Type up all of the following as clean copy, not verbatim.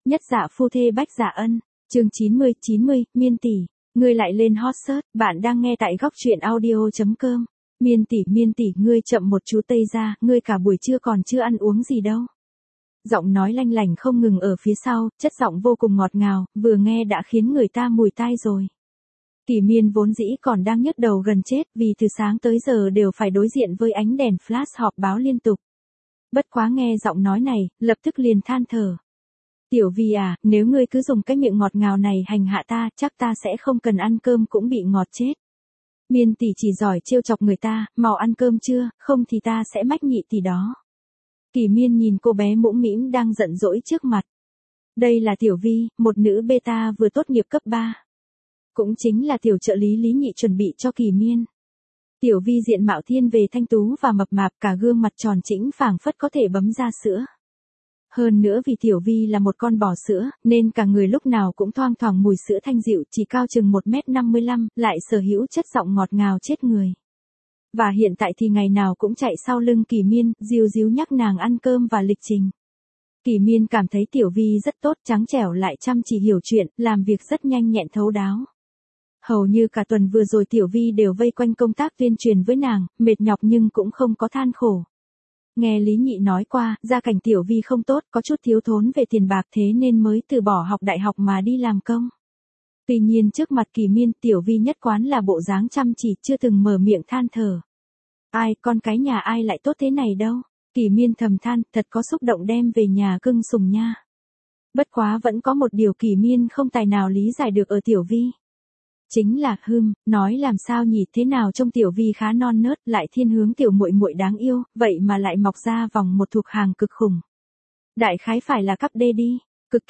Nhất dạ phu thê Bách Dạ Ân, chương 90, Miên tỷ, ngươi lại lên hot search, bạn đang nghe tại góc truyện audio.com. Miên tỷ, ngươi chậm một chú Tây ra, ngươi cả buổi trưa còn chưa ăn uống gì đâu. Giọng nói lanh lảnh không ngừng ở phía sau, chất giọng vô cùng ngọt ngào, vừa nghe đã khiến người ta mùi tai rồi. Kỳ Miên vốn dĩ còn đang nhức đầu gần chết vì từ sáng tới giờ đều phải đối diện với ánh đèn flash họp báo liên tục. Bất quá nghe giọng nói này, lập tức liền than thở. Tiểu Vi à, nếu ngươi cứ dùng cái miệng ngọt ngào này hành hạ ta, chắc ta sẽ không cần ăn cơm cũng bị ngọt chết. Miên tỷ chỉ giỏi trêu chọc người ta, mau ăn cơm chưa, không thì ta sẽ mách nhị tỷ đó. Kỳ Miên nhìn cô bé mũm mĩm đang giận dỗi trước mặt. Đây là Tiểu Vi, một nữ beta vừa tốt nghiệp cấp 3. Cũng chính là tiểu trợ lý Lý Nhị chuẩn bị cho Kỳ Miên. Tiểu Vi diện mạo thiên về thanh tú và mập mạp, cả gương mặt tròn trĩnh phảng phất có thể bấm ra sữa. Hơn nữa vì Tiểu Vi là một con bò sữa, nên cả người lúc nào cũng thoang thoảng mùi sữa thanh dịu, chỉ cao chừng 1m55, lại sở hữu chất giọng ngọt ngào chết người. Và hiện tại thì ngày nào cũng chạy sau lưng Kỳ Miên, díu díu nhắc nàng ăn cơm và lịch trình. Kỳ Miên cảm thấy Tiểu Vi rất tốt, trắng trẻo lại chăm chỉ hiểu chuyện, làm việc rất nhanh nhẹn thấu đáo. Hầu như cả tuần vừa rồi Tiểu Vi đều vây quanh công tác tuyên truyền với nàng, mệt nhọc nhưng cũng không có than khổ. Nghe Lý Nhị nói qua, gia cảnh Tiểu Vi không tốt, có chút thiếu thốn về tiền bạc, thế nên mới từ bỏ học đại học mà đi làm công. Tuy nhiên trước mặt Kỳ Miên, Tiểu Vi nhất quán là bộ dáng chăm chỉ, chưa từng mở miệng than thở. Ai, con cái nhà ai lại tốt thế này đâu. Kỳ Miên thầm than, thật có xúc động đem về nhà cưng sùng nha. Bất quá vẫn có một điều Kỳ Miên không tài nào lý giải được ở Tiểu Vi. Chính là, nói làm sao nhỉ, thế nào trông Tiểu Vi khá non nớt, lại thiên hướng tiểu muội muội đáng yêu, vậy mà lại mọc ra vòng một thuộc hàng cực khủng. Đại khái phải là cấp D đi,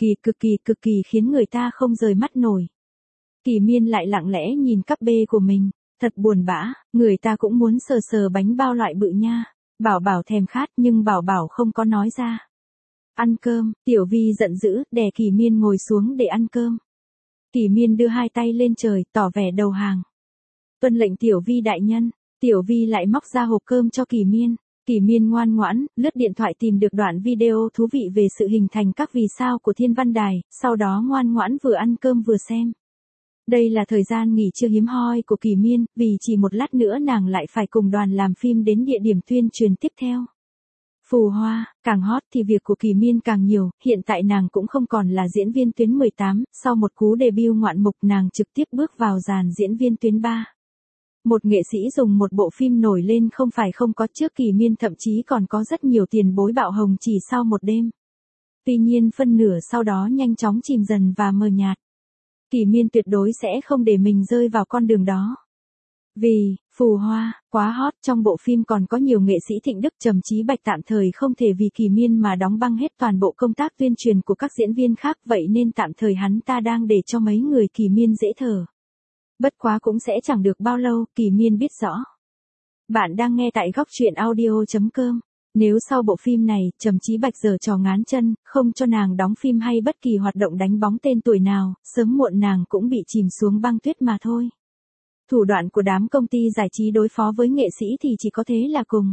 cực kỳ khiến người ta không rời mắt nổi. Kỳ Miên lại lặng lẽ nhìn cấp B của mình, thật buồn bã, người ta cũng muốn sờ sờ bánh bao loại bự nha. Bảo Bảo thèm khát nhưng Bảo Bảo không có nói ra. Ăn cơm, Tiểu Vi giận dữ, đè Kỳ Miên ngồi xuống để ăn cơm. Kỳ Miên đưa hai tay lên trời, tỏ vẻ đầu hàng. Tuân lệnh Tiểu Vi đại nhân. Tiểu Vi lại móc ra hộp cơm cho Kỳ Miên. Kỳ Miên ngoan ngoãn, lướt điện thoại tìm được đoạn video thú vị về sự hình thành các vì sao của Thiên Văn Đài, sau đó ngoan ngoãn vừa ăn cơm vừa xem. Đây là thời gian nghỉ trưa hiếm hoi của Kỳ Miên, vì chỉ một lát nữa nàng lại phải cùng đoàn làm phim đến địa điểm tuyên truyền tiếp theo. Phù Hoa, càng hot thì việc của Kỳ Miên càng nhiều, hiện tại nàng cũng không còn là diễn viên tuyến 18, sau một cú debut ngoạn mục nàng trực tiếp bước vào dàn diễn viên tuyến 3. Một nghệ sĩ dùng một bộ phim nổi lên không phải không có, trước Kỳ Miên thậm chí còn có rất nhiều tiền bối bạo hồng chỉ sau một đêm. Tuy nhiên phân nửa sau đó nhanh chóng chìm dần và mờ nhạt. Kỳ Miên tuyệt đối sẽ không để mình rơi vào con đường đó. Vì, Phù Hoa, quá hot, trong bộ phim còn có nhiều nghệ sĩ Thịnh Đức, Trầm Chí Bạch tạm thời không thể vì Kỳ Miên mà đóng băng hết toàn bộ công tác tuyên truyền của các diễn viên khác, vậy nên tạm thời hắn ta đang để cho mấy người Kỳ Miên dễ thở. Bất quá cũng sẽ chẳng được bao lâu, Kỳ Miên biết rõ. Bạn đang nghe tại góc truyện audio.com. Nếu sau bộ phim này, Trầm Chí Bạch giở trò ngán chân, không cho nàng đóng phim hay bất kỳ hoạt động đánh bóng tên tuổi nào, sớm muộn nàng cũng bị chìm xuống băng tuyết mà thôi. Thủ đoạn của đám công ty giải trí đối phó với nghệ sĩ thì chỉ có thế là cùng.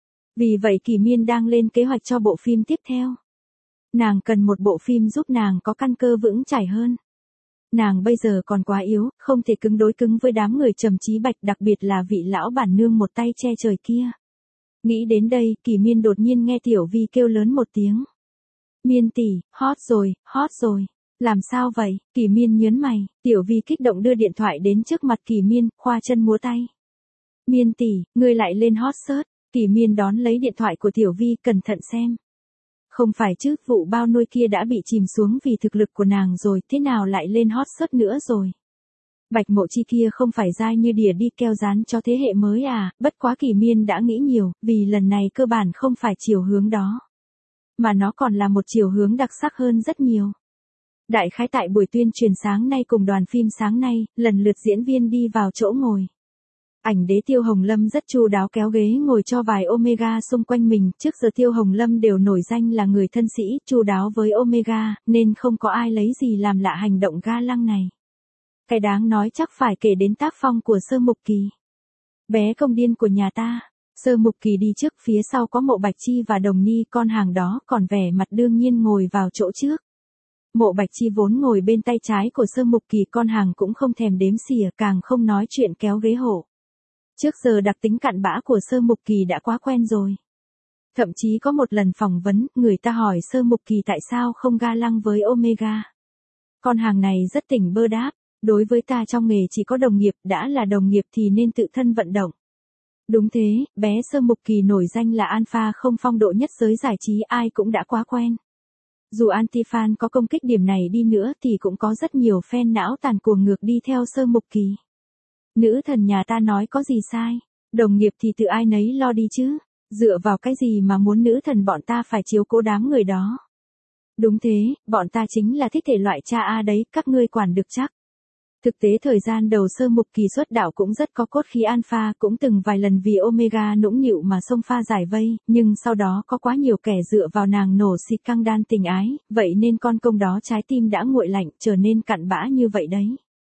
Vì vậy Kỳ Miên đang lên kế hoạch cho bộ phim tiếp theo. Nàng cần một bộ phim giúp nàng có căn cơ vững chãi hơn. Nàng bây giờ còn quá yếu, không thể cứng đối cứng với đám người Trầm Chí Bạch, đặc biệt là vị lão bản nương một tay che trời kia. Nghĩ đến đây, Kỳ Miên đột nhiên nghe Tiểu Vi kêu lớn một tiếng. Miên tỷ, hot rồi. Làm sao vậy? Kỳ Miên nhớn mày, Tiểu Vi kích động đưa điện thoại đến trước mặt Kỳ Miên, khoa chân múa tay. Miên tỷ, ngươi lại lên hot search. Kỳ Miên đón lấy điện thoại của Tiểu Vi, cẩn thận xem. Không phải chứ, vụ bao nuôi kia đã bị chìm xuống vì thực lực của nàng rồi, thế nào lại lên hot search nữa rồi? Bạch Mộ Chi kia không phải dai như đỉa đi keo dán cho thế hệ mới à, bất quá Kỳ Miên đã nghĩ nhiều, vì lần này cơ bản không phải chiều hướng đó. Mà nó còn là một chiều hướng đặc sắc hơn rất nhiều. Đại khái tại buổi tuyên truyền sáng nay cùng đoàn phim sáng nay, lần lượt diễn viên đi vào chỗ ngồi. Ảnh đế Tiêu Hồng Lâm rất chu đáo kéo ghế ngồi cho vài Omega xung quanh mình, trước giờ Tiêu Hồng Lâm đều nổi danh là người thân sĩ, chu đáo với Omega, nên không có ai lấy gì làm lạ hành động ga lăng này. Cái đáng nói chắc phải kể đến tác phong của Sơ Mục Kỳ. Bé công điên của nhà ta. Sơ Mục Kỳ đi trước, phía sau có Mộ Bạch Chi và Đồng Ni, con hàng đó còn vẻ mặt đương nhiên ngồi vào chỗ trước. Mộ Bạch Chi vốn ngồi bên tay trái của Sơ Mục Kỳ, con hàng cũng không thèm đếm xỉa, càng không nói chuyện kéo ghế hộ. Trước giờ đặc tính cặn bã của Sơ Mục Kỳ đã quá quen rồi. Thậm chí có một lần phỏng vấn, người ta hỏi Sơ Mục Kỳ tại sao không ga lăng với Omega. Con hàng này rất tỉnh bơ đáp, đối với ta trong nghề chỉ có đồng nghiệp, đã là đồng nghiệp thì nên tự thân vận động. Đúng thế, bé Sơ Mục Kỳ nổi danh là alpha không phong độ nhất giới giải trí, ai cũng đã quá quen. Dù anti-fan có công kích điểm này đi nữa thì cũng có rất nhiều fan não tàn cuồng ngược đi theo Sơ Mục Kỳ. Nữ thần nhà ta nói có gì sai, đồng nghiệp thì tự ai nấy lo đi chứ, dựa vào cái gì mà muốn nữ thần bọn ta phải chiếu cố đám người đó. Đúng thế, bọn ta chính là thích thể loại cha A đấy, các ngươi quản được chắc. Thực tế thời gian đầu Sơ Mục Kỳ xuất đạo cũng rất có cốt khí alpha, cũng từng vài lần vì Omega nũng nịu mà xông pha giải vây, nhưng sau đó có quá nhiều kẻ dựa vào nàng nổ xịt căng đan tình ái, vậy nên con công đó trái tim đã nguội lạnh, trở nên cặn bã như vậy đấy.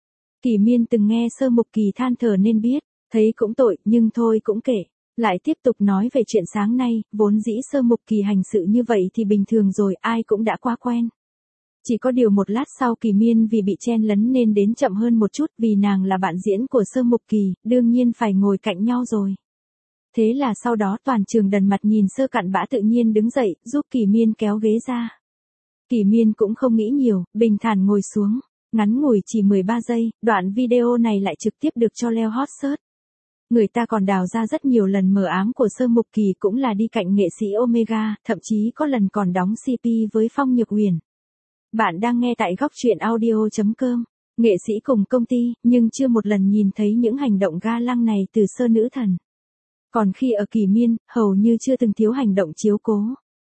Kỳ Miên từng nghe Sơ Mục Kỳ than thở nên biết, thấy cũng tội, nhưng thôi cũng kệ. Lại tiếp tục nói về chuyện sáng nay, vốn dĩ Sơ Mục Kỳ hành sự như vậy thì bình thường rồi, ai cũng đã quá quen. Chỉ có điều một lát sau Kỳ Miên vì bị chen lấn nên đến chậm hơn một chút, vì nàng là bạn diễn của Sơ Mục Kỳ, đương nhiên phải ngồi cạnh nhau rồi. Thế là sau đó toàn trường đần mặt nhìn Sơ cặn bã tự nhiên đứng dậy, giúp Kỳ Miên kéo ghế ra. Kỳ Miên cũng không nghĩ nhiều, bình thản ngồi xuống, ngắn ngủi chỉ 13 giây, đoạn video này lại trực tiếp được cho leo hot search. Người ta còn đào ra rất nhiều lần mờ ám của Sơ Mục Kỳ cũng là đi cạnh nghệ sĩ Omega, thậm chí có lần còn đóng CP với Phong Nhược Huyền. Bạn đang nghe tại góc truyện audio.com. Nghệ sĩ cùng công ty, nhưng chưa một lần nhìn thấy những hành động ga lăng này từ Sơ nữ thần. Còn khi ở Kỳ Miên, hầu như chưa từng thiếu hành động chiếu cố.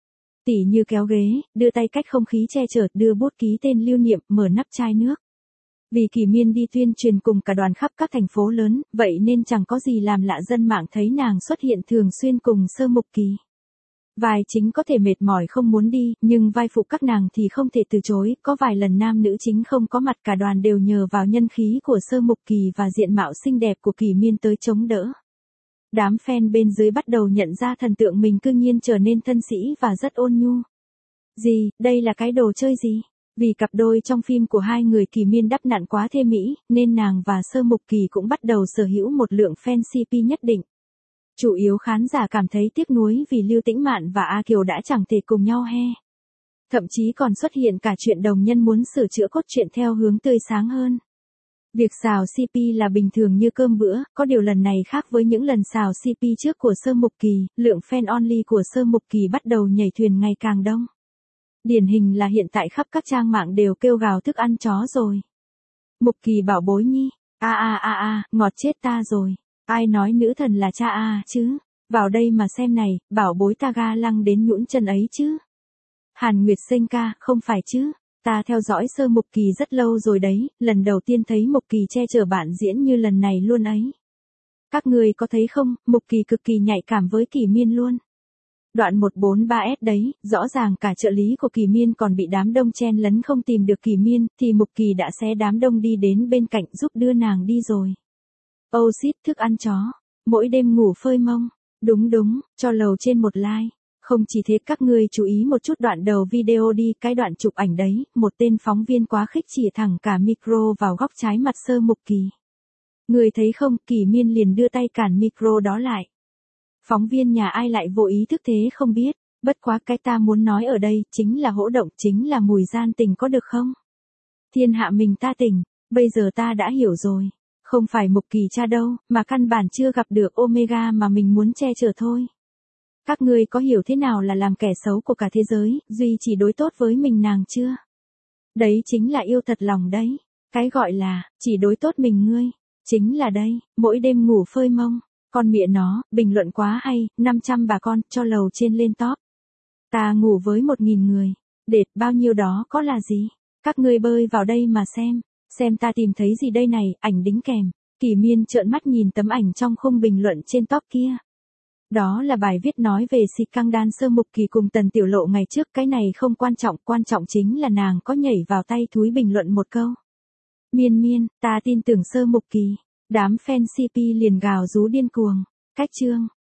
Tỉ như kéo ghế, đưa tay cách không khí che chở, đưa bút ký tên lưu niệm, mở nắp chai nước. Vì Kỳ Miên đi tuyên truyền cùng cả đoàn khắp các thành phố lớn, vậy nên chẳng có gì làm lạ dân mạng thấy nàng xuất hiện thường xuyên cùng Sơ Mục Kỳ. Vai chính có thể mệt mỏi không muốn đi, nhưng vai phụ các nàng thì không thể từ chối, có vài lần nam nữ chính không có mặt cả đoàn đều nhờ vào nhân khí của Sơ Mục Kỳ và diện mạo xinh đẹp của Kỳ Miên tới chống đỡ. Đám fan bên dưới bắt đầu nhận ra thần tượng mình cư nhiên trở nên thân sĩ và rất ôn nhu. Gì, đây là cái đồ chơi gì? Vì cặp đôi trong phim của hai người Kỳ Miên đắp nặn quá thê mỹ, nên nàng và Sơ Mục Kỳ cũng bắt đầu sở hữu một lượng fan CP nhất định. Chủ yếu khán giả cảm thấy tiếc nuối vì Lưu Tĩnh Mạn và A Kiều đã chẳng thể cùng nhau he. Thậm chí còn xuất hiện cả chuyện đồng nhân muốn sửa chữa cốt truyện theo hướng tươi sáng hơn. Việc xào CP là bình thường như cơm bữa, có điều lần này khác với những lần xào CP trước của Sơ Mục Kỳ, lượng fan only của Sơ Mục Kỳ bắt đầu nhảy thuyền ngày càng đông. Điển hình là hiện tại khắp các trang mạng đều kêu gào thức ăn chó rồi. Mục Kỳ bảo bối nhi, ngọt chết ta rồi. Ai nói nữ thần là cha A chứ? Vào đây mà xem này, bảo bối ta ga lăng đến nhũn chân ấy chứ. Hàn Nguyệt Sinh ca, không phải chứ? Ta theo dõi Sơ Mục Kỳ rất lâu rồi đấy, lần đầu tiên thấy Mục Kỳ che chở bạn diễn như lần này luôn ấy. Các người có thấy không, Mục Kỳ cực kỳ nhạy cảm với Kỳ Miên luôn. Đoạn 143S đấy, rõ ràng cả trợ lý của Kỳ Miên còn bị đám đông chen lấn không tìm được Kỳ Miên, thì Mục Kỳ đã xé đám đông đi đến bên cạnh giúp đưa nàng đi rồi. Oh shit, thức ăn chó. Mỗi đêm ngủ phơi mông. Đúng, cho lầu trên một like. Không chỉ thế, các ngươi chú ý một chút đoạn đầu video đi, cái đoạn chụp ảnh đấy, một tên phóng viên quá khích chĩa thẳng cả micro vào góc trái mặt Sơ Mục Kỳ. Người thấy không, Kỳ Miên liền đưa tay cản micro đó lại. Phóng viên nhà ai lại vô ý thức thế không biết, bất quá cái ta muốn nói ở đây, chính là hỗ động, chính là mùi gian tình có được không? Thiên hạ mình ta tình, bây giờ ta đã hiểu rồi. Không phải Mục Kỳ cha đâu, mà căn bản chưa gặp được Omega mà mình muốn che chở thôi. Các ngươi có hiểu thế nào là làm kẻ xấu của cả thế giới, duy chỉ đối tốt với mình nàng chưa? Đấy chính là yêu thật lòng đấy. Cái gọi là, chỉ đối tốt mình ngươi. Chính là đây, mỗi đêm ngủ phơi mông. Con mẹ nó, bình luận quá hay, 500 bà con, cho lầu trên lên top. Ta ngủ với 1.000 người. Đệt bao nhiêu đó có là gì? Các ngươi bơi vào đây mà xem ta tìm thấy gì đây này, ảnh đính kèm. Kỳ Miên trợn mắt nhìn tấm ảnh trong khung bình luận trên top kia. Đó là bài viết nói về si căng đan Sơ Mục Kỳ cùng Tần Tiểu Lộ ngày trước, cái này không quan trọng chính là nàng có nhảy vào tay thúi bình luận một câu. Miên, ta tin tưởng Sơ Mục Kỳ. Đám fan CP liền gào rú điên cuồng. Cách chương.